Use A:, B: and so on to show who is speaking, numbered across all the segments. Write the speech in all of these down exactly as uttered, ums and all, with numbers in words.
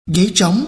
A: Ghế trống.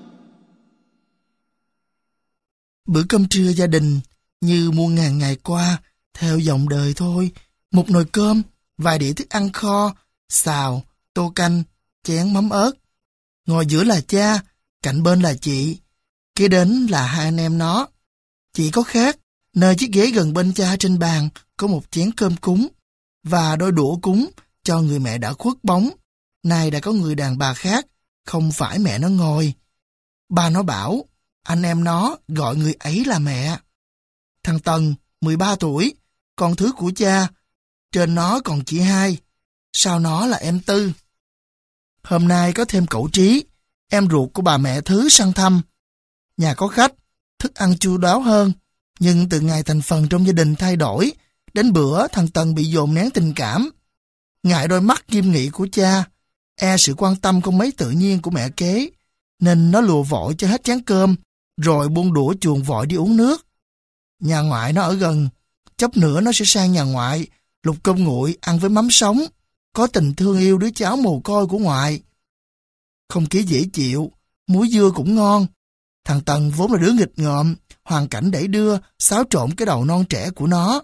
A: Bữa cơm trưa gia đình như muôn ngàn ngày qua, theo dòng đời thôi. Một nồi cơm, vài đĩa thức ăn kho, xào, tô canh, chén mắm ớt. Ngồi giữa là cha, cạnh bên là chị, kế đến là hai anh em nó. Chị có khác, nơi chiếc ghế gần bên cha trên bàn có một chén cơm cúng và đôi đũa cúng cho người mẹ đã khuất bóng. Nay đã có người đàn bà khác, không phải mẹ nó ngồi. Ba nó bảo, anh em nó gọi người ấy là mẹ. Thằng Tần, mười ba tuổi, con thứ của cha, trên nó còn chị hai, sau nó là em Tư. Hôm nay có thêm cậu Trí, em ruột của bà mẹ Thứ sang thăm. Nhà có khách, thức ăn chu đáo hơn, nhưng từ ngày thành phần trong gia đình thay đổi, đến bữa thằng Tần bị dồn nén tình cảm. Ngại đôi mắt nghiêm nghị của cha, e sự quan tâm không mấy tự nhiên của mẹ kế, nên nó lùa vội cho hết chén cơm, rồi buông đũa chuồn vội đi uống nước. Nhà ngoại nó ở gần, chốc nữa nó sẽ sang nhà ngoại, lục cơm nguội ăn với mắm sống, có tình thương yêu đứa cháu mồ côi của ngoại. Không khí dễ chịu, muối dưa cũng ngon. Thằng Tần vốn là đứa nghịch ngợm, hoàn cảnh đẩy đưa, xáo trộn cái đầu non trẻ của nó.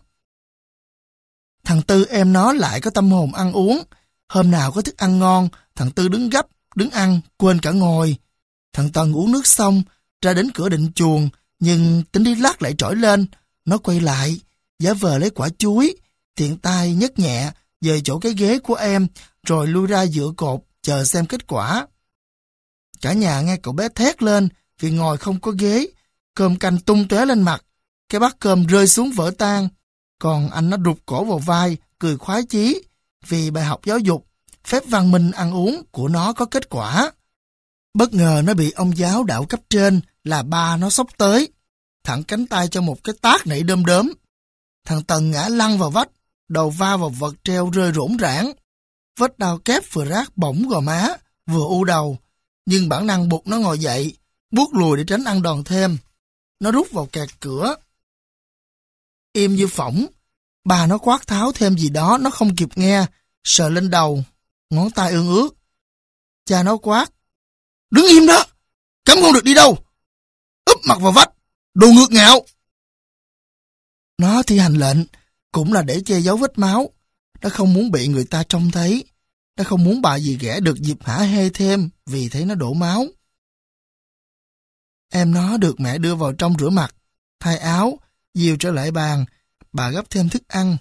A: Thằng Tư em nó lại có tâm hồn ăn uống. Hôm nào có thức ăn ngon, thằng Tư đứng gấp, đứng ăn, quên cả ngồi. Thằng Tần uống nước xong, ra đến cửa định chuồng, nhưng tính đi lát lại trỗi lên. Nó quay lại, giả vờ lấy quả chuối, tiện tay nhấc nhẹ, về chỗ cái ghế của em, rồi lui ra giữa cột, chờ xem kết quả. Cả nhà nghe cậu bé thét lên, vì ngồi không có ghế, cơm canh tung tóe lên mặt, cái bát cơm rơi xuống vỡ tan. Còn anh nó rụt cổ vào vai, cười khoái chí, vì bài học giáo dục, phép văn minh ăn uống của nó có kết quả. Bất ngờ nó bị ông giáo đạo cấp trên là ba nó xốc tới, thẳng cánh tay cho một cái tát nảy đơm đớm. Thằng Tần ngã lăn vào vách, đầu va vào vật treo rơi rỗn rãng. Vết đau kép vừa rát bỏng gò má, vừa u đầu, nhưng bản năng buộc nó ngồi dậy, buốt lùi để tránh ăn đòn thêm. Nó rút vào kẹt cửa. Im như phỏng, bà nó quát tháo thêm gì đó nó không kịp nghe, sờ lên đầu, ngón tay ương ướt. Cha nó quát, đứng im đó, cấm không được đi đâu, úp mặt vào vách, đồ ngược ngạo. Nó thi hành lệnh, cũng là để che giấu vết máu. Nó không muốn bị người ta trông thấy. Nó không muốn bà dì ghẻ được dịp hả hê thêm vì thấy nó đổ máu. Em nó được mẹ đưa vào trong rửa mặt, thay áo, dìu trở lại bàn, bà gấp thêm thức ăn.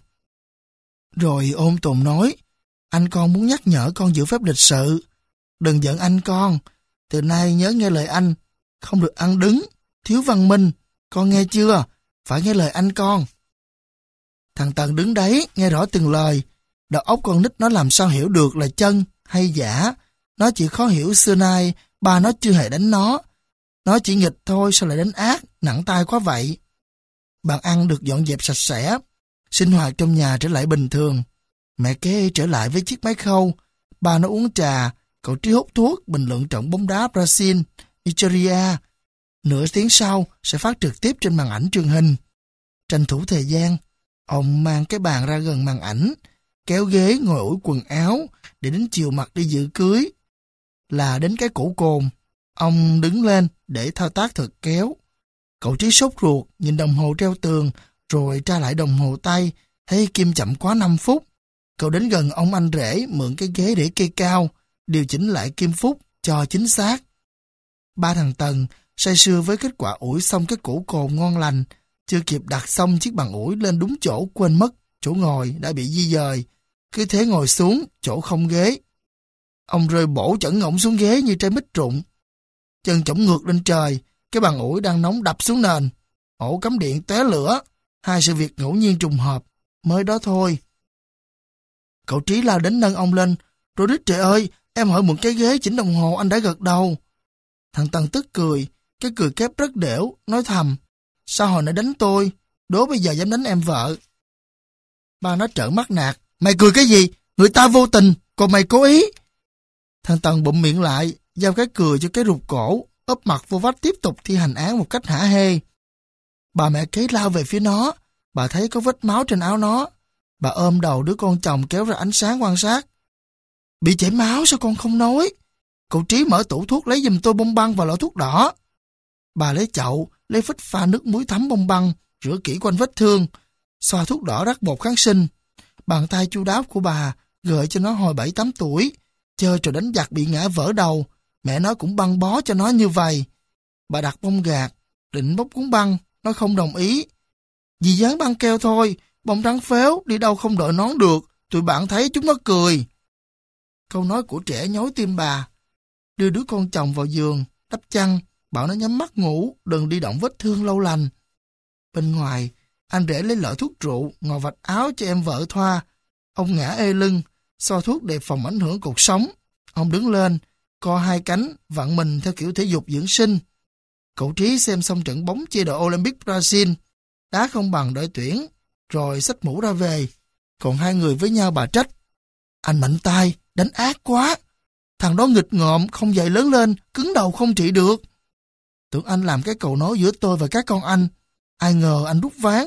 A: Rồi ôm tồn nói, anh con muốn nhắc nhở con giữ phép lịch sự. Đừng giận anh con, từ nay nhớ nghe lời anh, không được ăn đứng, thiếu văn minh, con nghe chưa? Phải nghe lời anh con. Thằng Tần đứng đấy, nghe rõ từng lời. Đầu óc con nít nó làm sao hiểu được là chân hay giả. Nó chỉ khó hiểu xưa nay, ba nó chưa hề đánh nó. Nó chỉ nghịch thôi, sao lại đánh ác, nặng tay quá vậy. Bàn ăn được dọn dẹp sạch sẽ, sinh hoạt trong nhà trở lại bình thường. Mẹ kế trở lại với chiếc máy khâu, ba nó uống trà, cậu Trí hút thuốc, bình luận trận bóng đá Brazil, Nigeria. Nửa tiếng sau sẽ phát trực tiếp trên màn ảnh truyền hình. Tranh thủ thời gian, ông mang cái bàn ra gần màn ảnh, kéo ghế ngồi ủi quần áo để đến chiều mặc đi dự cưới. Là đến cái cổ cồn, ông đứng lên để thao tác thật kéo. Cậu Trí sốt ruột, nhìn đồng hồ treo tường, rồi tra lại đồng hồ tay, thấy kim chậm quá năm phút. Cậu đến gần ông anh rể mượn cái ghế để kê cao, điều chỉnh lại kim phút cho chính xác. Ba thằng Tần say sưa với kết quả ủi xong cái cổ cồn ngon lành, chưa kịp đặt xong chiếc bàn ủi lên đúng chỗ quên mất, chỗ ngồi đã bị di dời, cứ thế ngồi xuống, chỗ không ghế. Ông rơi bổ chẩn ngỗng xuống ghế như trái mít rụng. Chân chổng ngược lên trời, cái bàn ủi đang nóng đập xuống nền. Ổ cắm điện tóe lửa, hai sự việc ngẫu nhiên trùng hợp, mới đó thôi. Cậu Trí lao đến nâng ông lên, rồi đít trời ơi, em hỏi mượn cái ghế chỉnh đồng hồ anh đã gật đầu. Thằng Tần tức cười, cái cười kép rất đểu, nói thầm, sao hồi nãy đánh tôi, đố bây giờ dám đánh em vợ. Ba nó trợn mắt nạt, mày cười cái gì, người ta vô tình, còn mày cố ý. Thằng Tần bụm miệng lại, giao cái cười cho cái rụt cổ, ấp mặt vô vách tiếp tục thi hành án một cách hả hê. Bà mẹ kế lao về phía nó, bà thấy có vết máu trên áo nó. Bà ôm đầu đứa con chồng kéo ra ánh sáng quan sát. Bị chảy máu sao con không nói? Cậu Trí mở tủ thuốc lấy giùm tôi bông băng và lọ thuốc đỏ. Bà lấy chậu, lấy phích pha nước muối thấm bông băng, rửa kỹ quanh vết thương, xoa thuốc đỏ rắc bột kháng sinh. Bàn tay chu đáo của bà gợi cho nó hồi bảy tám tuổi, chơi trò đánh giặc bị ngã vỡ đầu, mẹ nó cũng băng bó cho nó như vậy. Bà đặt bông gạt, định bốc cuốn băng, nó không đồng ý. Dì dán băng keo thôi, bông trắng phếu, đi đâu không đội nón được, tụi bạn thấy chúng nó cười. Câu nói của trẻ nhói tim bà. Đưa đứa con chồng vào giường, đắp chăn, bảo nó nhắm mắt ngủ, đừng đi động vết thương lâu lành. Bên ngoài, anh rể lấy lọ thuốc rượu, ngồi vạch áo cho em vợ thoa. Ông ngã ê lưng, so thuốc đề phòng ảnh hưởng cuộc sống. Ông đứng lên, co hai cánh, vặn mình theo kiểu thể dục dưỡng sinh. Cậu Trí xem xong trận bóng chia đội Olympic Brazil, đá không bằng đội tuyển, rồi xách mũ ra về. Còn hai người với nhau bà trách. Anh mạnh tay, đánh ác quá. Thằng đó nghịch ngợm, không dậy lớn lên, cứng đầu không trị được. Tưởng anh làm cái cầu nối giữa tôi và các con anh. Ai ngờ anh rút ván.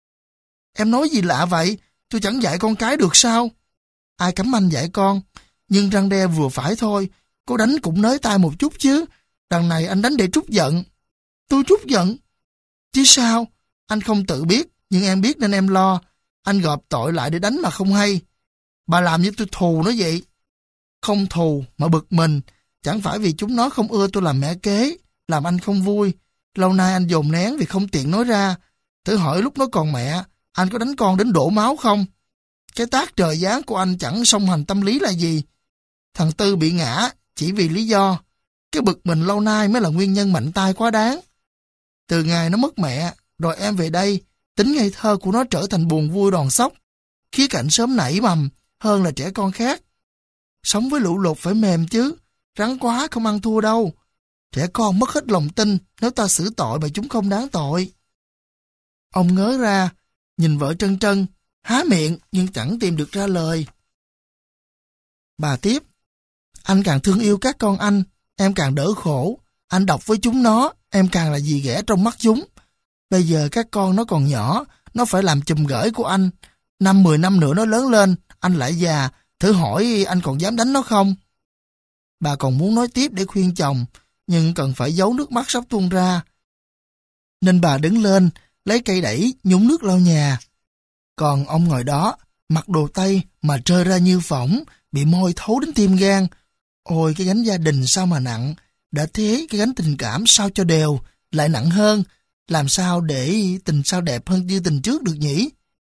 A: Em nói gì lạ vậy? Tôi chẳng dạy con cái được sao? Ai cấm anh dạy con? Nhưng răng đe vừa phải thôi. Có đánh cũng nới tay một chút chứ. Đằng này anh đánh để trút giận. Tôi trút giận? Chứ sao? Anh không tự biết, nhưng em biết nên em lo. Anh gộp tội lại để đánh mà không hay. Bà làm như tôi thù nó vậy. Không thù mà bực mình. Chẳng phải vì chúng nó không ưa tôi làm mẹ kế, làm anh không vui. Lâu nay anh dồn nén vì không tiện nói ra. Thử hỏi lúc nó còn mẹ, anh có đánh con đến đổ máu không? Cái tác trời giáng của anh chẳng song hành tâm lý là gì. Thằng Tư bị ngã chỉ vì lý do. Cái bực mình lâu nay mới là nguyên nhân mạnh tay quá đáng. Từ ngày nó mất mẹ, rồi em về đây, tính ngây thơ của nó trở thành buồn vui đòn sốc. Khía cạnh sớm nảy mầm hơn là trẻ con khác. Sống với lũ lụt phải mềm chứ, rắn quá không ăn thua đâu. Trẻ con mất hết lòng tin nếu ta xử tội mà chúng không đáng tội. Ông ngớ ra, nhìn vợ Trân Trân, há miệng nhưng chẳng tìm được ra lời. Bà tiếp, anh càng thương yêu các con anh, em càng đỡ khổ. Anh độc với chúng nó, em càng là dì ghẻ trong mắt chúng. Bây giờ các con nó còn nhỏ, nó phải làm chùm gởi của anh. Năm mười năm nữa nó lớn lên, anh lại già, thử hỏi anh còn dám đánh nó không? Bà còn muốn nói tiếp để khuyên chồng, nhưng cần phải giấu nước mắt sắp tuôn ra. Nên bà đứng lên, lấy cây đẩy, nhúng nước lau nhà. Còn ông ngồi đó, mặc đồ tây mà trơ ra như phỏng, bị môi thấu đến tim gan. Ôi cái gánh gia đình sao mà nặng, đã thế cái gánh tình cảm sao cho đều, lại nặng hơn. Làm sao để tình sao đẹp hơn như tình trước được nhỉ?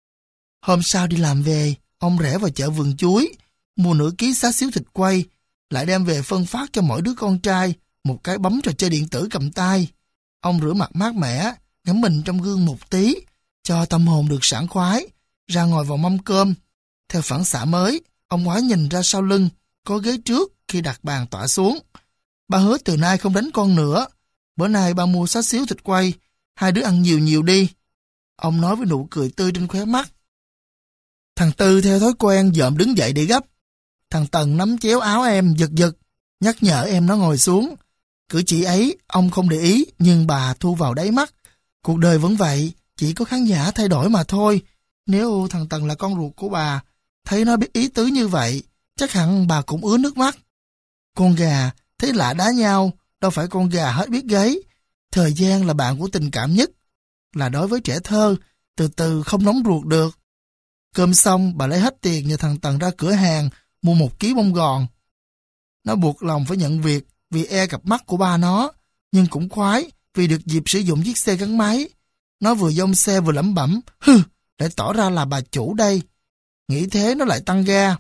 A: Hôm sau đi làm về, ông rẽ vào chợ vườn chuối, mua nửa ký xá xíu thịt quay, lại đem về phân phát cho mỗi đứa con trai một cái bấm trò chơi điện tử cầm tay. Ông rửa mặt mát mẻ, ngắm mình trong gương một tí, cho tâm hồn được sảng khoái, ra ngồi vào mâm cơm. Theo phản xạ mới, ông ngoái nhìn ra sau lưng, có ghế trước khi đặt bàn tọa xuống. Ba hứa từ nay không đánh con nữa. Bữa nay ba mua xá xíu thịt quay, hai đứa ăn nhiều nhiều đi. Ông nói với nụ cười tươi trên khóe mắt. Thằng Tư theo thói quen dợm đứng dậy để gấp. Thằng Tần nắm chéo áo em giật giật, nhắc nhở em nó ngồi xuống. Cử chỉ ấy ông không để ý, nhưng bà thu vào đáy mắt. Cuộc đời vẫn vậy, chỉ có khán giả thay đổi mà thôi. Nếu thằng Tần là con ruột của bà, thấy nó biết ý tứ như vậy, chắc hẳn bà cũng ứa nước mắt. Con gà, thấy lạ đá nhau, đâu phải con gà hết biết gáy. Thời gian là bạn của tình cảm nhất. Là đối với trẻ thơ, từ từ không nóng ruột được. Cơm xong, bà lấy hết tiền nhờ thằng Tần ra cửa hàng, mua một ký bông gòn. Nó buộc lòng phải nhận việc vì e cặp mắt của ba nó, nhưng cũng khoái vì được dịp sử dụng chiếc xe gắn máy. Nó vừa dông xe vừa lẩm bẩm, hừ, để tỏ ra là bà chủ đây. Nghĩ thế nó lại tăng ga.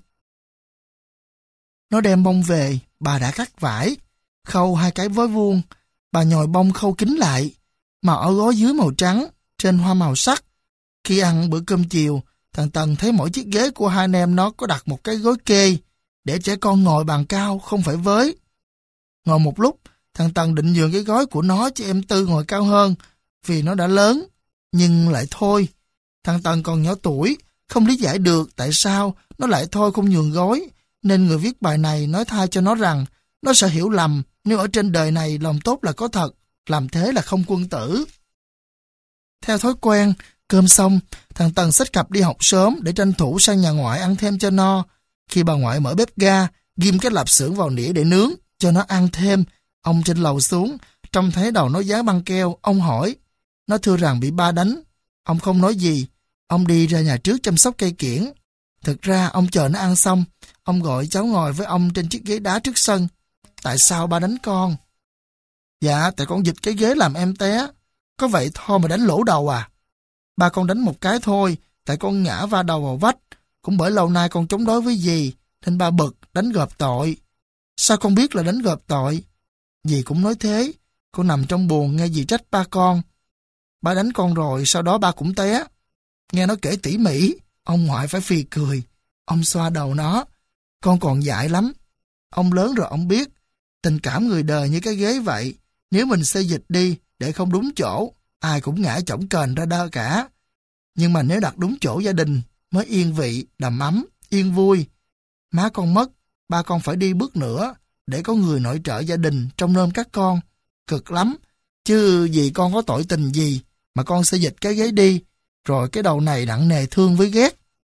A: Nó đem bông về, bà đã cắt vải, khâu hai cái vói vuông. Bà nhồi bông khâu kín lại, màu ở gói dưới màu trắng, trên hoa màu sắc. Khi ăn bữa cơm chiều, thằng Tần thấy mỗi chiếc ghế của hai anh em nó có đặt một cái gối kê, để trẻ con ngồi bàn cao, không phải với. Ngồi một lúc, thằng Tần định nhường cái gói của nó cho em Tư ngồi cao hơn, vì nó đã lớn, nhưng lại thôi. Thằng Tần còn nhỏ tuổi, không lý giải được tại sao nó lại thôi không nhường gối, nên người viết bài này nói thay cho nó rằng nó sẽ hiểu lầm nếu ở trên đời này lòng tốt là có thật, làm thế là không quân tử. Theo thói quen, cơm xong, thằng Tần xách cặp đi học sớm để tranh thủ sang nhà ngoại ăn thêm cho no. Khi bà ngoại mở bếp ga, ghim cái lạp xưởng vào nĩa để nướng, cho nó ăn thêm. Ông trên lầu xuống, trông thấy đầu nó dán băng keo, ông hỏi. Nó thưa rằng bị ba đánh. Ông không nói gì, ông đi ra nhà trước chăm sóc cây kiểng. Thực ra ông chờ nó ăn xong, ông gọi cháu ngồi với ông trên chiếc ghế đá trước sân. Tại sao ba đánh con? Dạ, tại con giật cái ghế làm em té. Có vậy thôi mà đánh lỗ đầu à? Ba con đánh một cái thôi, tại con ngã va đầu vào vách. Cũng bởi lâu nay con chống đối với dì, nên ba bực, đánh gộp tội. Sao con biết là đánh gộp tội? Dì cũng nói thế, con nằm trong buồng nghe dì trách ba con. Ba đánh con rồi, sau đó ba cũng té. Nghe nó kể tỉ mỉ, ông ngoại phải phì cười. Ông xoa đầu nó. Con còn dại lắm. Ông lớn rồi ông biết, tình cảm người đời như cái ghế vậy. Nếu mình xê dịch đi, để không đúng chỗ, ai cũng ngã chổng kềnh ra đơ cả. Nhưng mà nếu đặt đúng chỗ gia đình, mới yên vị, đầm ấm, yên vui. Má con mất, ba con phải đi bước nữa, để có người nội trợ gia đình trông nom các con. Cực lắm, chứ vì con có tội tình gì mà con sẽ dịch cái ghế đi, rồi cái đầu này nặng nề thương với ghét.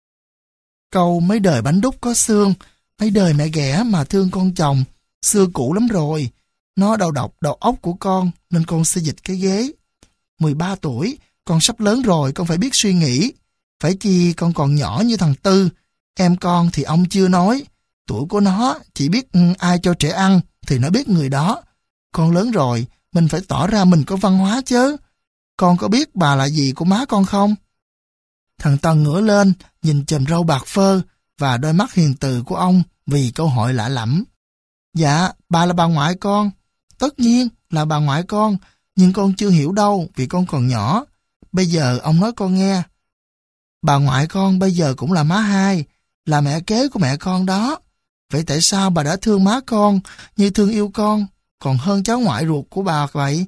A: Câu mấy đời bánh đúc có xương, mấy đời mẹ ghẻ mà thương con chồng, xưa cũ lắm rồi. Nó đầu độc đầu óc của con nên con sẽ dịch cái ghế. mười ba tuổi, con sắp lớn rồi, con phải biết suy nghĩ. Phải chi con còn nhỏ như thằng Tư. Em con thì ông chưa nói. Tuổi của nó chỉ biết ừ, ai cho trẻ ăn thì nó biết người đó. Con lớn rồi, mình phải tỏ ra mình có văn hóa chứ. Con có biết bà là gì của má con không? Thằng Tân ngửa lên, nhìn chòm râu bạc phơ và đôi mắt hiền từ của ông vì câu hỏi lạ lẫm. Dạ, bà là bà ngoại con. Tất nhiên là bà ngoại con, nhưng con chưa hiểu đâu vì con còn nhỏ. Bây giờ ông nói con nghe. Bà ngoại con bây giờ cũng là má hai, là mẹ kế của mẹ con đó. Vậy tại sao bà đã thương má con như thương yêu con, còn hơn cháu ngoại ruột của bà vậy?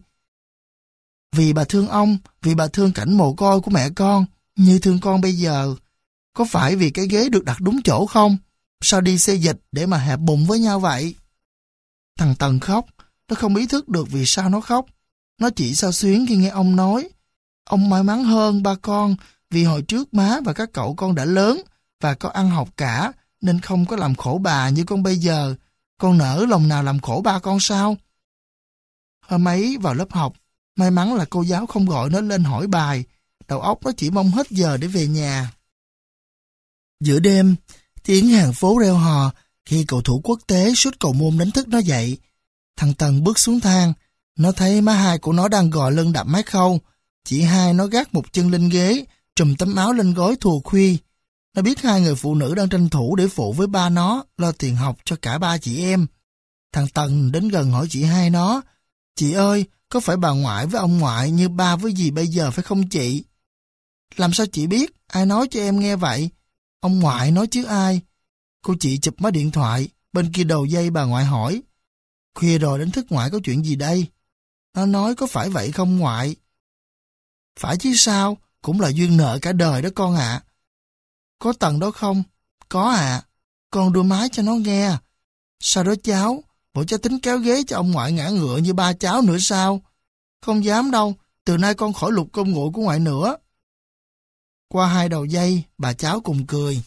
A: Vì bà thương ông, vì bà thương cảnh mồ côi của mẹ con, như thương con bây giờ. Có phải vì cái ghế được đặt đúng chỗ không? Sao đi xê dịch để mà hẹp bụng với nhau vậy? Thằng Tần khóc, nó không ý thức được vì sao nó khóc. Nó chỉ xao xuyến khi nghe ông nói. Ông may mắn hơn ba con vì hồi trước má và các cậu con đã lớn và có ăn học cả nên không có làm khổ bà như con bây giờ. Con nỡ lòng nào làm khổ ba con sao? Hôm ấy vào lớp học, may mắn là cô giáo không gọi nó lên hỏi bài. Đầu óc nó chỉ mong hết giờ để về nhà. Giữa đêm, tiếng hàng phố reo hò khi cầu thủ quốc tế sút cầu môn đánh thức nó dậy. Thằng Tần bước xuống thang, nó thấy má hai của nó đang gò lưng đập mái khâu. Chị hai nó gác một chân lên ghế, trùm tấm áo lên gối thùa khuy. Nó biết hai người phụ nữ đang tranh thủ để phụ với ba nó lo tiền học cho cả ba chị em. Thằng Tần đến gần hỏi chị hai nó, chị ơi, có phải bà ngoại với ông ngoại như ba với dì bây giờ phải không chị? Làm sao chị biết? Ai nói cho em nghe vậy? Ông ngoại nói chứ ai? Cô chị chụp máy điện thoại, bên kia đầu dây bà ngoại hỏi. Khuya rồi đến thức ngoại có chuyện gì đây? Nó nói có phải vậy không ngoại? Phải chứ sao, cũng là duyên nợ cả đời đó con ạ. À. Có Tần đó không? Có ạ. À. Con đưa máy cho nó nghe. Sao đó cháu? Bộ cháu tính kéo ghế cho ông ngoại ngã ngựa như ba cháu nữa sao? Không dám đâu, từ nay con khỏi lục công nguội của ngoại nữa. Qua hai đầu dây, bà cháu cùng cười.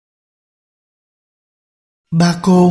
A: Ba cô.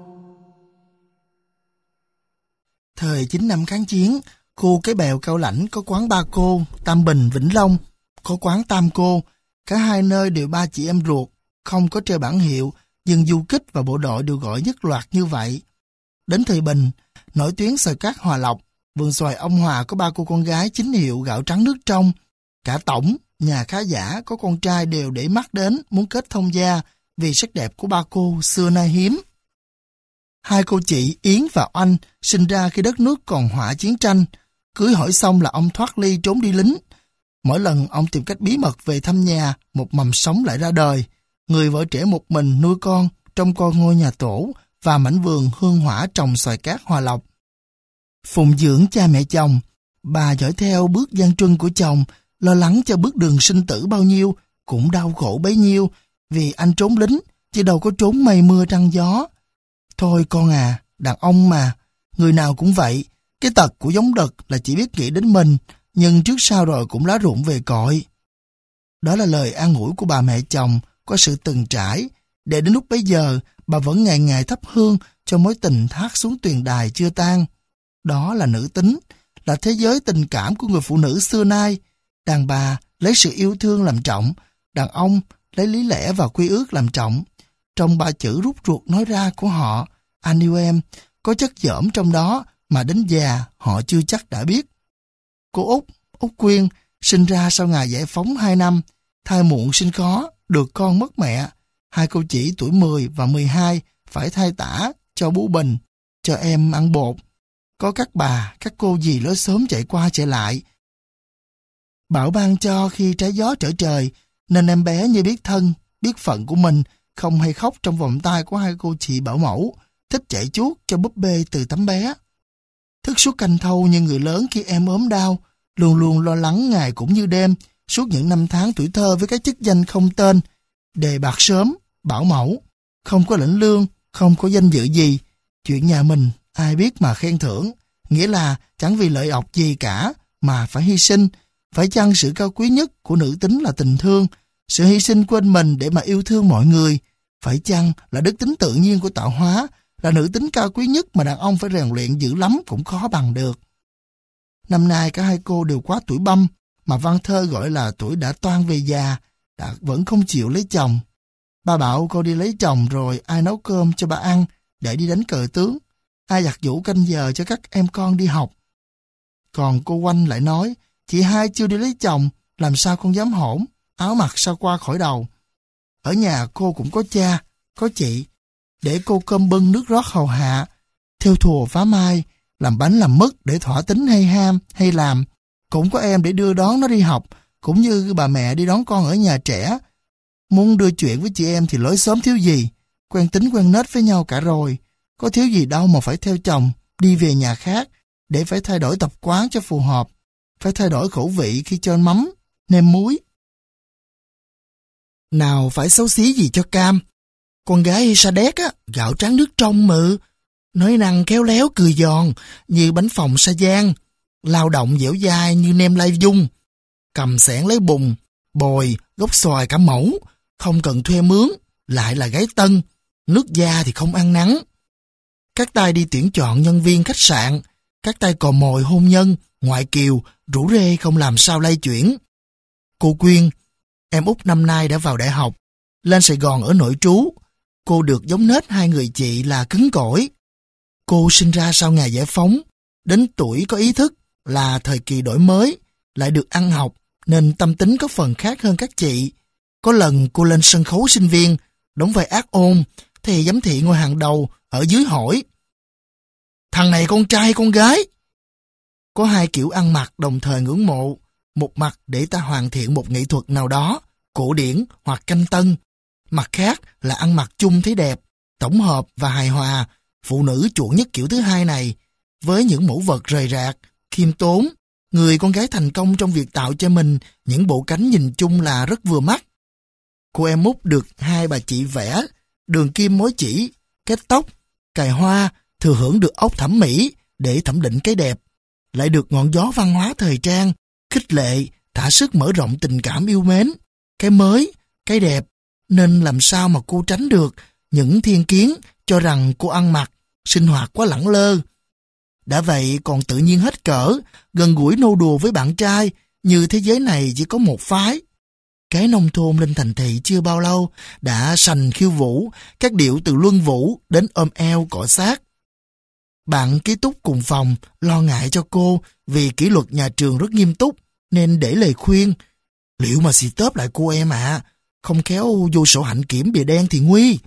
A: Thời chín năm kháng chiến, khu Cái Bèo Cao Lãnh có quán Ba Cô, Tam Bình, Vĩnh Long, có quán Tam Cô. Cả hai nơi đều ba chị em ruột, không có treo bảng hiệu, nhưng du kích và bộ đội đều gọi nhất loạt như vậy. Đến thời Bình, nổi tuyến xoài cát Hòa Lộc, vườn xoài ông Hòa có ba cô con gái chính hiệu gạo trắng nước trong. Cả tổng, nhà khá giả có con trai đều để mắt đến muốn kết thông gia vì sắc đẹp của ba cô xưa nay hiếm. Hai cô chị Yến và Oanh sinh ra khi đất nước còn hỏa chiến tranh. Cưới hỏi xong là ông thoát ly trốn đi lính. Mỗi lần ông tìm cách bí mật về thăm nhà, một mầm sống lại ra đời. Người vợ trẻ một mình nuôi con trong con ngôi nhà tổ và mảnh vườn hương hỏa trồng xoài cát Hòa Lộc. Phụng dưỡng cha mẹ chồng, bà dõi theo bước gian truân của chồng, lo lắng cho bước đường sinh tử bao nhiêu, cũng đau khổ bấy nhiêu, vì anh trốn lính, chứ đâu có trốn mây mưa trăng gió. Thôi con à, đàn ông mà, người nào cũng vậy, cái tật của giống đực là chỉ biết nghĩ đến mình, nhưng trước sau rồi cũng lá rụng về cội. Đó là lời an ủi của bà mẹ chồng, có sự từng trải, để đến lúc bấy giờ, bà vẫn ngày ngày thắp hương cho mối tình thác xuống tuyền đài chưa tan. Đó là nữ tính, là thế giới tình cảm của người phụ nữ xưa nay. Đàn bà lấy sự yêu thương làm trọng, đàn ông lấy lý lẽ và quy ước làm trọng. Trong ba chữ rút ruột nói ra của họ, anh yêu em, có chất xỡm trong đó mà đến già họ chưa chắc đã biết. Cô Út, Út Quyên, sinh ra sau ngày giải phóng hai năm, thai muộn sinh khó, được con mất mẹ. Hai cô chỉ tuổi mười và mười hai phải thai tả cho bú bình, cho em ăn bột. Có các bà, các cô dì lối xóm chạy qua chạy lại. Bảo ban cho khi trái gió trở trời, nên em bé như biết thân, biết phận của mình, không hay khóc trong vòng tay của hai cô chị bảo mẫu, thích chạy chuốt cho búp bê từ tấm bé. Thức suốt canh thâu như người lớn khi em ốm đau, luôn luôn lo lắng ngày cũng như đêm, suốt những năm tháng tuổi thơ với các chức danh không tên, đề bạt sớm, bảo mẫu, không có lãnh lương, không có danh dự gì. Chuyện nhà mình ai biết mà khen thưởng, nghĩa là chẳng vì lợi ọc gì cả mà phải hy sinh. Phải chăng sự cao quý nhất của nữ tính là tình thương, sự hy sinh quên mình để mà yêu thương mọi người? Phải chăng là đức tính tự nhiên của tạo hóa, là nữ tính cao quý nhất mà đàn ông phải rèn luyện dữ lắm cũng khó bằng được? Năm nay cả hai cô đều quá tuổi băm, mà văn thơ gọi là tuổi đã toan về già, đã vẫn không chịu lấy chồng. Ba bảo cô đi lấy chồng rồi ai nấu cơm cho bà ăn để đi đánh cờ tướng, ai giặt giũ canh giờ cho các em con đi học. Còn cô Oanh lại nói, chị hai chưa đi lấy chồng, làm sao con dám hỗn, áo mặc sao qua khỏi đầu. Ở nhà cô cũng có cha, có chị, để cô cơm bưng nước rót hầu hạ, thêu thùa phá mai, làm bánh làm mứt để thỏa tính hay ham, hay làm. Cũng có em để đưa đón nó đi học, cũng như bà mẹ đi đón con ở nhà trẻ. Muốn đưa chuyện với chị em thì lối xóm thiếu gì, quen tính quen nết với nhau cả rồi. Có thiếu gì đâu mà phải theo chồng, đi về nhà khác, để phải thay đổi tập quán cho phù hợp, phải thay đổi khẩu vị khi cho mắm, nêm muối. Nào phải xấu xí gì cho cam. Con gái Sa Đéc á, gạo trắng nước trong mự, nói năng khéo léo cười giòn như bánh phồng Sa Giang, lao động dẻo dai như nem lai dung, cầm xẻng lấy bùn, bồi, gốc xoài cả mẫu, không cần thuê mướn, lại là gái tân, nước da thì không ăn nắng. Các tay đi tuyển chọn nhân viên khách sạn, các tay cò mồi hôn nhân, ngoại kiều, rủ rê không làm sao lay chuyển. Cô Quyên, em út năm nay đã vào đại học, lên Sài Gòn ở nội trú. Cô được giống nết hai người chị là cứng cỏi. Cô sinh ra sau ngày giải phóng, đến tuổi có ý thức là thời kỳ đổi mới, lại được ăn học nên tâm tính có phần khác hơn các chị. Có lần cô lên sân khấu sinh viên, đóng vai ác ôn, thì giám thị ngồi hàng đầu ở dưới hỏi: thằng này con trai hay con gái? Có hai kiểu ăn mặc đồng thời ngưỡng mộ, một mặt để ta hoàn thiện một nghệ thuật nào đó, cổ điển hoặc canh tân, mặt khác là ăn mặc chung thấy đẹp, tổng hợp và hài hòa. Phụ nữ chuộng nhất kiểu thứ hai này, với những mẫu vật rời rạc, khiêm tốn. Người con gái thành công trong việc tạo cho mình những bộ cánh nhìn chung là rất vừa mắt. Cô em út được hai bà chị vẽ, đường kim mối chỉ, kết tóc, cài hoa, thừa hưởng được óc thẩm mỹ để thẩm định cái đẹp, lại được ngọn gió văn hóa thời trang, khích lệ, thả sức mở rộng tình cảm yêu mến, cái mới, cái đẹp, nên làm sao mà cô tránh được những thiên kiến cho rằng cô ăn mặc, sinh hoạt quá lẳng lơ. Đã vậy còn tự nhiên hết cỡ, gần gũi nô đùa với bạn trai, như thế giới này chỉ có một phái. Cái nông thôn lên thành thị chưa bao lâu, đã sành khiêu vũ, các điệu từ luân vũ đến ôm eo cọ sát. Bạn ký túc cùng phòng lo ngại cho cô vì kỷ luật nhà trường rất nghiêm túc, nên để lời khuyên: liệu mà xì tớp lại cô em ạ, à, không khéo vô sổ hạnh kiểm bìa đen thì nguy.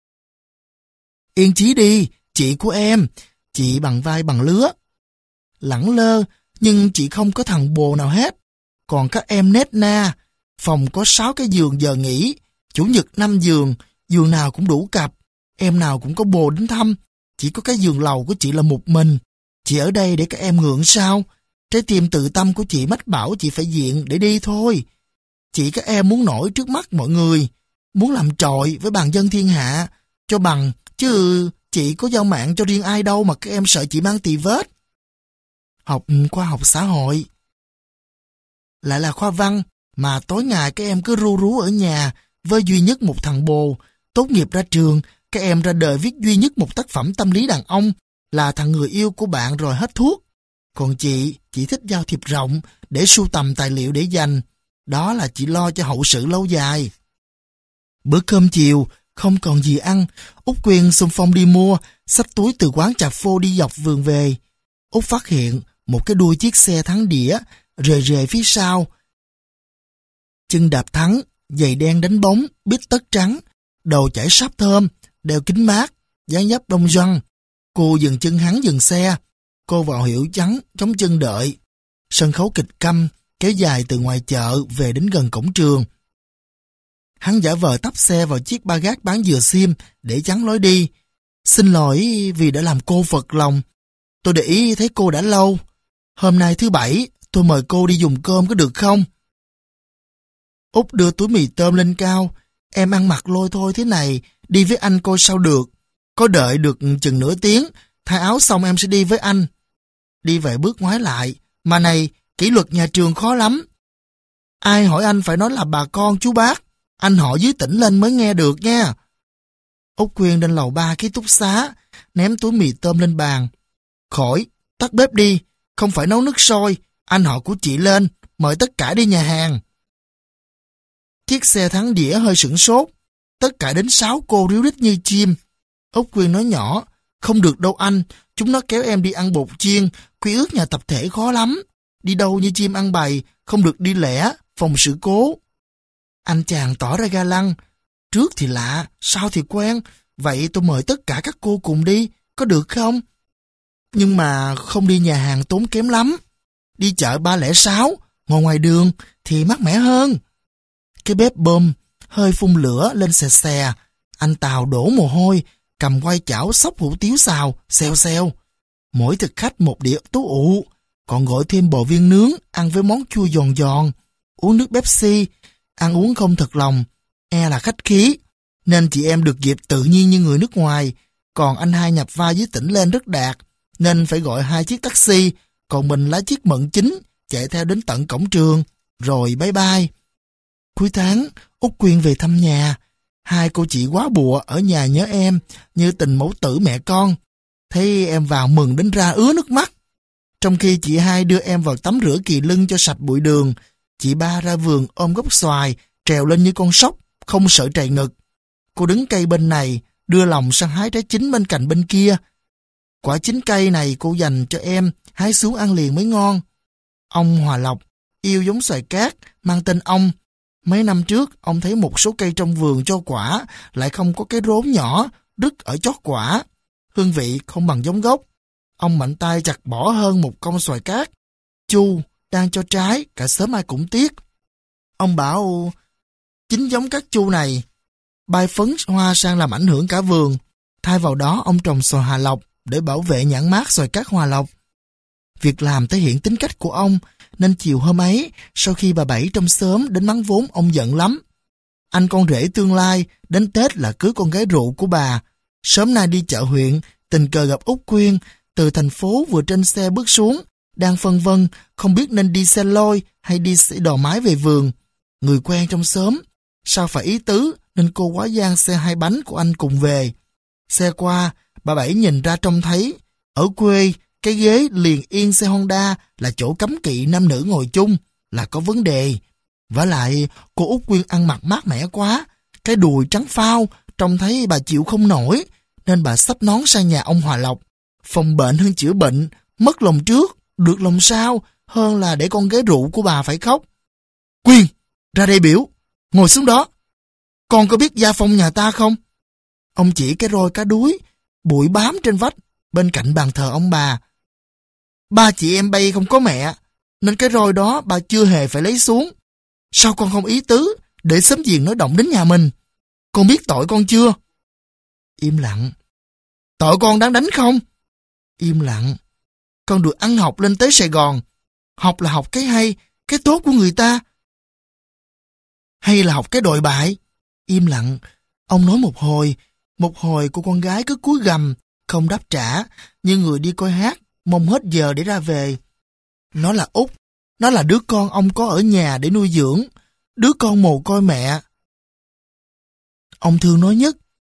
A: Yên chí đi, chị của em, chị bằng vai bằng lứa. Lẳng lơ, nhưng chị không có thằng bồ nào hết. Còn các em nết na, phòng có sáu cái giường giờ nghỉ, chủ nhật năm giường, giường nào cũng đủ cặp, em nào cũng có bồ đến thăm. Chỉ có cái giường lầu của chị là một mình. Chị ở đây để các em ngượng sao? Trái tim tự tâm của chị mách bảo chị phải diện để đi thôi. Chị các em muốn nổi trước mắt mọi người, muốn làm trội với bàn dân thiên hạ, cho bằng, chứ chị có giao mạng cho riêng ai đâu mà các em sợ chị mang tì vết. Học khoa học xã hội, lại là khoa văn, mà tối ngày các em cứ ru rú ở nhà với duy nhất một thằng bồ, tốt nghiệp ra trường, Các em ra đời viết duy nhất một tác phẩm tâm lý đàn ông là thằng người yêu của bạn rồi hết thuốc. Còn chị, chỉ thích giao thiệp rộng để sưu tầm tài liệu để dành. Đó là chị lo cho hậu sự lâu dài. Bữa cơm chiều, không còn gì ăn, Út Quyên xung phong đi mua, xách túi từ quán trà phô đi dọc vườn về. Út phát hiện một cái đuôi chiếc xe thắng đĩa, rề rề phía sau. Chân đạp thắng, giày đen đánh bóng, bít tất trắng, đầu chải sáp thơm, đeo kính mát, dáng dấp đông doanh. Cô dừng chân hắn dừng xe. Cô vào hiệu trắng, chống chân đợi. Sân khấu kịch câm, kéo dài từ ngoài chợ về đến gần cổng trường. Hắn giả vờ tấp xe vào chiếc ba gác bán dừa xiêm để chắn lối đi. Xin lỗi vì đã làm cô phật lòng. Tôi để ý thấy cô đã lâu. Hôm nay thứ bảy, tôi mời cô đi dùng cơm có được không? Út đưa túi mì tôm lên cao. Em ăn mặc lôi thôi thế này, đi với anh coi sao được. Có đợi được chừng nửa tiếng, thay áo xong em sẽ đi với anh. Đi vài bước ngoái lại, mà này, kỷ luật nhà trường khó lắm. Ai hỏi anh phải nói là bà con chú bác, anh họ dưới tỉnh lên mới nghe được nha. Út Quyên lên lầu ba ký túc xá, ném túi mì tôm lên bàn. Khỏi, tắt bếp đi, không phải nấu nước sôi, anh họ của chị lên, mời tất cả đi nhà hàng. Chiếc xe thắng đĩa hơi sửng sốt, tất cả đến sáu cô ríu rít như chim. Út Quyên nói nhỏ, không được đâu anh, chúng nó kéo em đi ăn bột chiên, quy ước nhà tập thể khó lắm. Đi đâu như chim ăn bầy, không được đi lẻ, phòng sự cố. Anh chàng tỏ ra ga lăng, trước thì lạ, sau thì quen, vậy tôi mời tất cả các cô cùng đi, có được không? Nhưng mà không đi nhà hàng tốn kém lắm. Đi chợ ba không sáu, ngồi ngoài đường thì mát mẻ hơn. Cái bếp bơm, hơi phun lửa lên xè xè. Anh Tàu đổ mồ hôi, cầm quay chảo xóc hủ tiếu xào, xèo xèo. Mỗi thực khách một đĩa tú ụ, còn gọi thêm bò viên nướng, ăn với món chua giòn giòn. Uống nước Pepsi, ăn uống không thật lòng, e là khách khí. Nên chị em được dịp tự nhiên như người nước ngoài. Còn anh hai nhập vai với tỉnh lên rất đạt, nên phải gọi hai chiếc taxi, còn mình lái chiếc mận chính, chạy theo đến tận cổng trường, rồi bye bye. Cuối tháng, Út Quyên về thăm nhà. Hai cô chị quá bụa ở nhà nhớ em, như tình mẫu tử mẹ con. Thấy em vào mừng đến ra ứa nước mắt. Trong khi chị hai đưa em vào tắm rửa kỳ lưng cho sạch bụi đường, chị ba ra vườn ôm gốc xoài, trèo lên như con sóc, không sợ trầy ngực. Cô đứng cây bên này, đưa lòng sang hái trái chín bên cạnh bên kia. Quả chín cây này cô dành cho em, hái xuống ăn liền mới ngon. Ông Hòa Lộc, yêu giống xoài cát, mang tên ông. Mấy năm trước, ông thấy một số cây trong vườn cho quả, lại không có cái rốn nhỏ, đứt ở chót quả. Hương vị không bằng giống gốc. Ông mạnh tay chặt bỏ hơn một công xoài cát. Chu, đang cho trái, cả xóm ai cũng tiếc. Ông bảo, chính giống các chu này, bay phấn hoa sang làm ảnh hưởng cả vườn. Thay vào đó, ông trồng xoài Hòa Lộc để bảo vệ nhãn mác xoài cát Hòa Lộc. Việc làm thể hiện tính cách của ông, nên chiều hôm ấy, sau khi bà Bảy trong xóm đến mắng vốn, ông giận lắm. Anh con rể tương lai, đến Tết là cưới con gái rượu của bà. Sớm nay đi chợ huyện, tình cờ gặp Út Quyên, từ thành phố vừa trên xe bước xuống, đang phân vân, không biết nên đi xe lôi hay đi xe đò mái về vườn. Người quen trong xóm, sao phải ý tứ, nên cô quá giang xe hai bánh của anh cùng về. Xe qua, bà Bảy nhìn ra trông thấy, ở quê, cái ghế liền yên xe Honda là chỗ cấm kỵ nam nữ ngồi chung, là có vấn đề. Vả lại, cô Út Quyên ăn mặc mát mẻ quá, cái đùi trắng phao, trông thấy bà chịu không nổi, nên bà xách nón sang nhà ông Hòa Lộc. Phòng bệnh hơn chữa bệnh, mất lòng trước, được lòng sau, hơn là để con gái rượu của bà phải khóc. Quyên, ra đây biểu, ngồi xuống đó. Con có biết gia phong nhà ta không? Ông chỉ cái roi cá đuối, bụi bám trên vách, bên cạnh bàn thờ ông bà. Ba chị em bay không có mẹ, nên cái roi đó bà chưa hề phải lấy xuống. Sao con không ý tứ, để xóm giềng nói động đến nhà mình? Con biết tội con chưa? Im lặng. Tội con đáng đánh không? Im lặng. Con được ăn học lên tới Sài Gòn. Học là học cái hay, cái tốt của người ta, hay là học cái đồi bại? Im lặng. Ông nói một hồi, một hồi cô con gái cứ cúi gằm, không đáp trả, như người đi coi hát, mong hết giờ để ra về. Nó là Út, nó là đứa con ông có ở nhà để nuôi dưỡng, đứa con mồ côi mẹ. Ông thương nó nhất,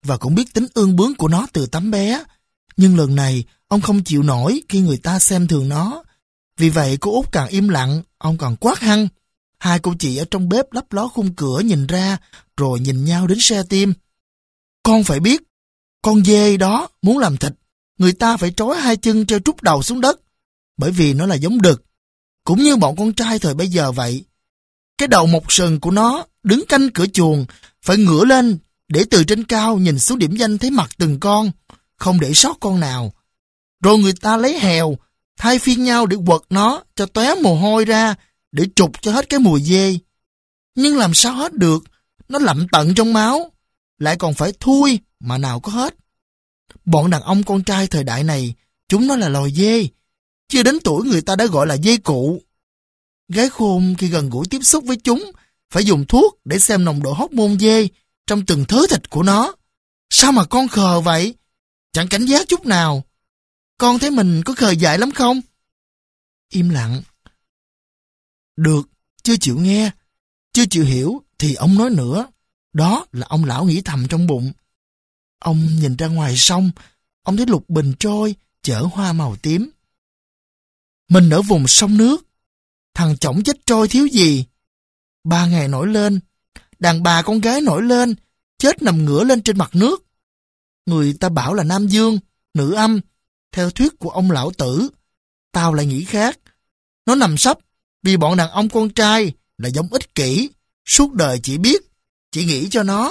A: và cũng biết tính ương bướng của nó từ tấm bé. Nhưng lần này, ông không chịu nổi khi người ta xem thường nó. Vì vậy cô Út càng im lặng, ông càng quát hăng. Hai cô chị ở trong bếp lấp ló khung cửa nhìn ra, rồi nhìn nhau đến xe tim. Con phải biết, con dê đó muốn làm thịt, người ta phải trói hai chân treo trút đầu xuống đất, bởi vì nó là giống đực. Cũng như bọn con trai thời bây giờ vậy. Cái đầu mọc sừng của nó đứng canh cửa chuồng, phải ngửa lên để từ trên cao nhìn xuống điểm danh thấy mặt từng con, không để sót con nào. Rồi người ta lấy hèo, thay phiên nhau để quật nó cho tóe mồ hôi ra, để trục cho hết cái mùi dê. Nhưng làm sao hết được, nó lậm tận trong máu, lại còn phải thui mà nào có hết. Bọn đàn ông con trai thời đại này, chúng nó là loài dê, chưa đến tuổi người ta đã gọi là dê cụ. Gái khôn khi gần gũi tiếp xúc với chúng, phải dùng thuốc để xem nồng độ hormone dê trong từng thớ thịt của nó. Sao mà con khờ vậy? Chẳng cảnh giác chút nào. Con thấy mình có khờ dại lắm không? Im lặng. Được, chưa chịu nghe, chưa chịu hiểu thì ông nói nữa. Đó là ông lão nghĩ thầm trong bụng. Ông nhìn ra ngoài sông, ông thấy lục bình trôi, chở hoa màu tím. Mình ở vùng sông nước, thằng chổng chết trôi thiếu gì. Ba ngày nổi lên, đàn bà con gái nổi lên, chết nằm ngửa lên trên mặt nước. Người ta bảo là nam dương, nữ âm, theo thuyết của ông lão tử. Tao lại nghĩ khác. Nó nằm sấp vì bọn đàn ông con trai là giống ích kỷ, suốt đời chỉ biết, chỉ nghĩ cho nó.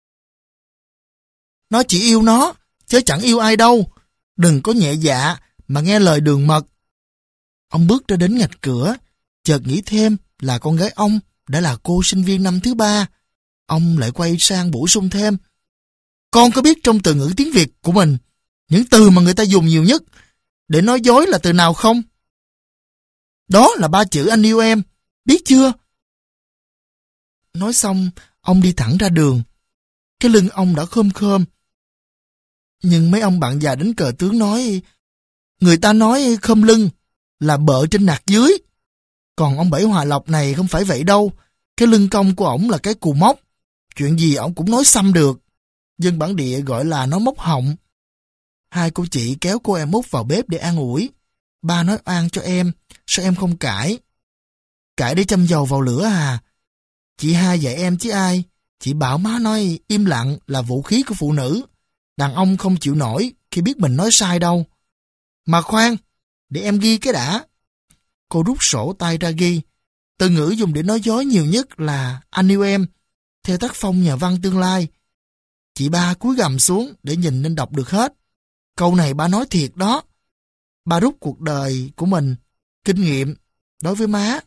A: Nó chỉ yêu nó, chứ chẳng yêu ai đâu. Đừng có nhẹ dạ mà nghe lời đường mật. Ông bước ra đến ngạch cửa, chợt nghĩ thêm là con gái ông đã là cô sinh viên năm thứ ba. Ông lại quay sang bổ sung thêm. Con có biết trong từ ngữ tiếng Việt của mình, những từ mà người ta dùng nhiều nhất để nói dối là từ nào không? Đó là ba chữ anh yêu em, biết chưa? Nói xong, ông đi thẳng ra đường. Cái lưng ông đã khom khom. Nhưng mấy ông bạn già đến cờ tướng nói, người ta nói khom lưng là bợ trên nạt dưới. Còn ông Bảy Hòa Lộc này không phải vậy đâu. Cái lưng cong của ổng là cái cù mốc. Chuyện gì ổng cũng nói xăm được. Dân bản địa gọi là nó móc họng. Hai cô chị kéo cô em Út vào bếp để an ủi. Ba nói oan cho em, sao em không cãi? Cãi để châm dầu vào lửa à? Chị hai dạy em chứ ai. Chị bảo má nói im lặng là vũ khí của phụ nữ. Đàn ông không chịu nổi khi biết mình nói sai đâu. Mà khoan, để em ghi cái đã. Cô rút sổ tay ra ghi. Từ ngữ dùng để nói dối nhiều nhất là anh yêu em, theo tác phong nhà văn tương lai. Chị ba cúi gằm xuống để nhìn nên đọc được hết. Câu này ba nói thiệt đó. Ba rút cuộc đời của mình, kinh nghiệm, đối với má.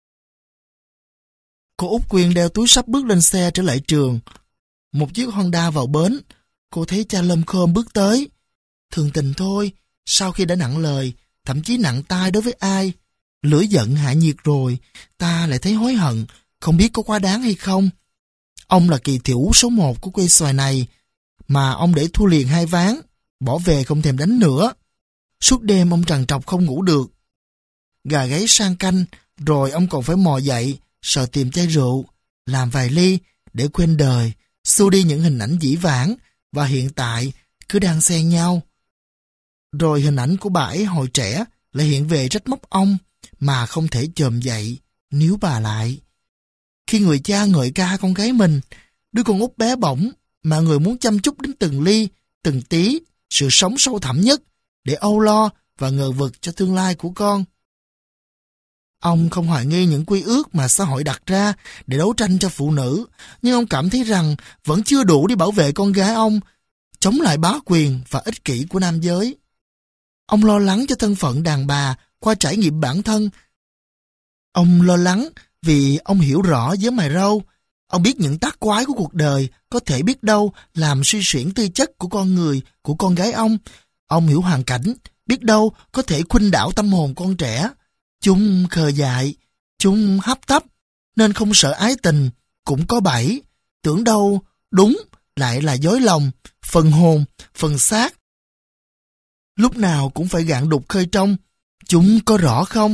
A: Cô Út Quyên đeo túi xách bước lên xe trở lại trường. Một chiếc Honda vào bến, cô thấy cha lơm khơm bước tới. Thường tình thôi, sau khi đã nặng lời, thậm chí nặng tai đối với ai, lửa giận hạ nhiệt rồi, ta lại thấy hối hận, không biết có quá đáng hay không. Ông là kỳ thiểu số một của quê xoài này, mà ông để thua liền hai ván, bỏ về không thèm đánh nữa. Suốt đêm ông trằn trọc không ngủ được. Gà gáy sang canh, rồi ông còn phải mò dậy, sợ tìm chai rượu, làm vài ly để quên đời, xua đi những hình ảnh dĩ vãng và hiện tại cứ đang xen nhau. Rồi hình ảnh của bà ấy hồi trẻ lại hiện về trách móc ông mà không thể chồm dậy, níu bà lại. Khi người cha ngợi ca con gái mình, đứa con út bé bỏng mà người muốn chăm chút đến từng ly, từng tí, sự sống sâu thẳm nhất để âu lo và ngờ vực cho tương lai của con. Ông không hoài nghi những quy ước mà xã hội đặt ra để đấu tranh cho phụ nữ, nhưng ông cảm thấy rằng vẫn chưa đủ để bảo vệ con gái ông, chống lại bá quyền và ích kỷ của nam giới. Ông lo lắng cho thân phận đàn bà qua trải nghiệm bản thân. Ông lo lắng vì ông hiểu rõ với mày râu. Ông biết những tác quái của cuộc đời có thể biết đâu làm suy xuyển tư chất của con người, của con gái ông. Ông hiểu hoàn cảnh, biết đâu có thể khuynh đảo tâm hồn con trẻ. Chúng khờ dại, chúng hấp tấp, nên không sợ ái tình, cũng có bẫy. Tưởng đâu đúng lại là dối lòng, phần hồn, phần xác. Lúc nào cũng phải gạn đục khơi trong. Chúng có rõ không?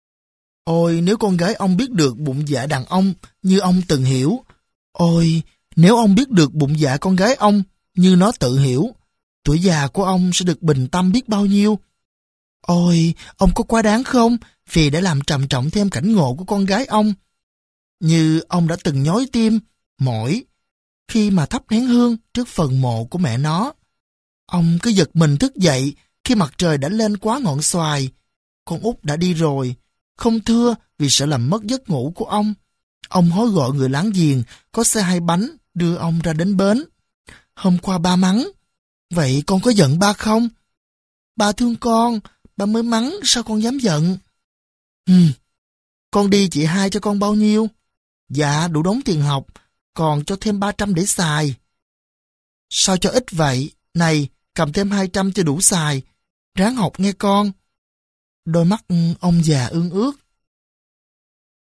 A: Ôi, nếu con gái ông biết được bụng dạ đàn ông như ông từng hiểu. Ôi, Nếu ông biết được bụng dạ con gái ông như nó tự hiểu, tuổi già của ông sẽ được bình tâm biết bao nhiêu. Ôi, ông có quá đáng không vì đã làm trầm trọng thêm cảnh ngộ của con gái ông? Như ông đã từng nhói tim, mỏi khi mà thắp nén hương trước phần mộ của mẹ nó. Ông cứ giật mình thức dậy khi mặt trời đã lên quá ngọn xoài. Con út đã đi rồi, không thưa vì sợ làm mất giấc ngủ của ông. Ông hối gọi người láng giềng có xe hai bánh đưa ông ra đến bến. Hôm qua ba mắng, vậy con có giận ba không? Ba thương con, ba mới mắng, sao con dám giận? Ừ, con đi chị hai cho con bao nhiêu? Dạ, đủ đóng tiền học, còn cho thêm ba trăm để xài. Sao cho ít vậy? Này, cầm thêm hai trăm cho đủ xài. Ráng học nghe con. Đôi mắt ông già ương ước.